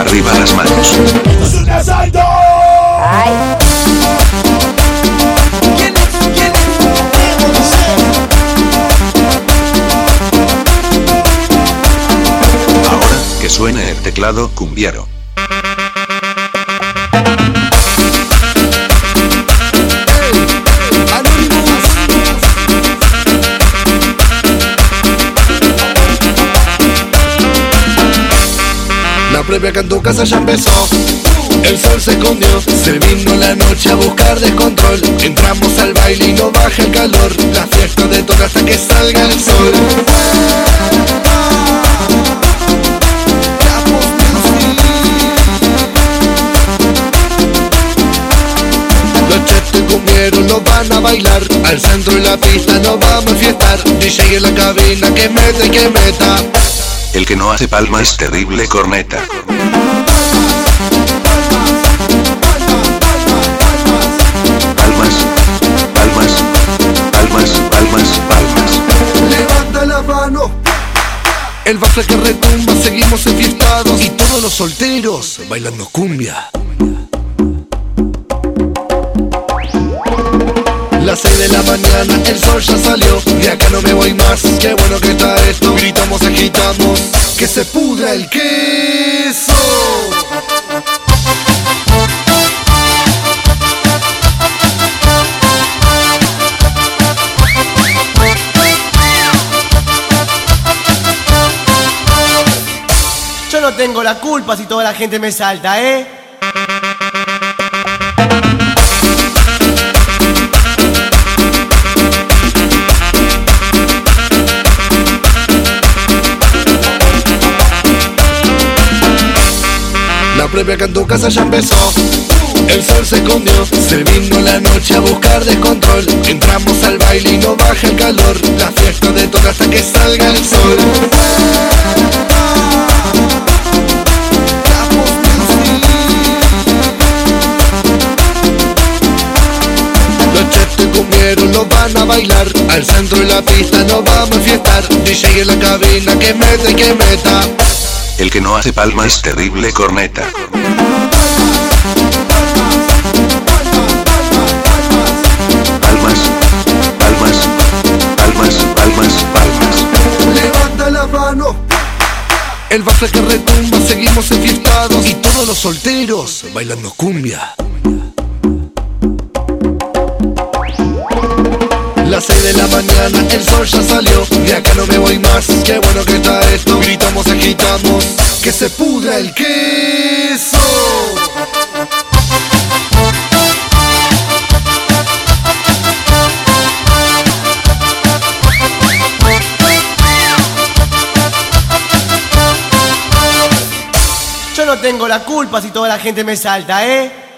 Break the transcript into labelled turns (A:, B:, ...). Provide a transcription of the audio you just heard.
A: Arriba las manos.
B: ¡Esto es un asalto!
C: Ay.
B: ¿Quién es? ¿Quién es?
A: Ahora que suene el teclado cumbiero.
D: La previa acá en tu casa ya empezó. El sol se escondió, se vino la noche a buscar descontrol. Entramos al baile y no baja el calor. La fiesta de toca hasta que salga el sol. Los chetos cumbieros nos van a bailar. Al centro de la pista nos vamos a fiestar. DJ en la cabina que mete y que meta.
A: El que no hace palma es terrible corneta. Palmas, palmas, palmas, palmas, palmas.
D: Levanta la mano. El bafle que retumba, seguimos enfiestados. Y todos los solteros bailando cumbia. Las 6 de la mañana, el sol ya salió. De acá no me voy más, qué bueno que está esto. Gritamos, agitamos, que se pudra el queso.
E: Yo no tengo la culpa si toda la gente me salta, ¿eh?
D: La previa acá en tu casa ya empezó. El sol se escondió, se vino la noche a buscar descontrol. Entramos al baile y no baja el calor. La fiesta de toca hasta que salga el sol. Los chetos cumbieros nos van a bailar. Al centro de la pista nos vamos a fiestar. DJ en la cabina que mete y que meta.
A: El que no hace palma es terrible corneta. Palmas, palmas, palmas, palmas, palmas.
D: Levanta la mano. El bafle que retumba, seguimos enfiestados. Y todos los solteros bailando cumbia. Las 6 de la mañana, el sol ya salió. De acá no me voy más, qué bueno que está esto. Gritamos, agitamos, que se pudra el queso.
E: Yo no tengo la culpa si toda la gente me salta, ¿eh?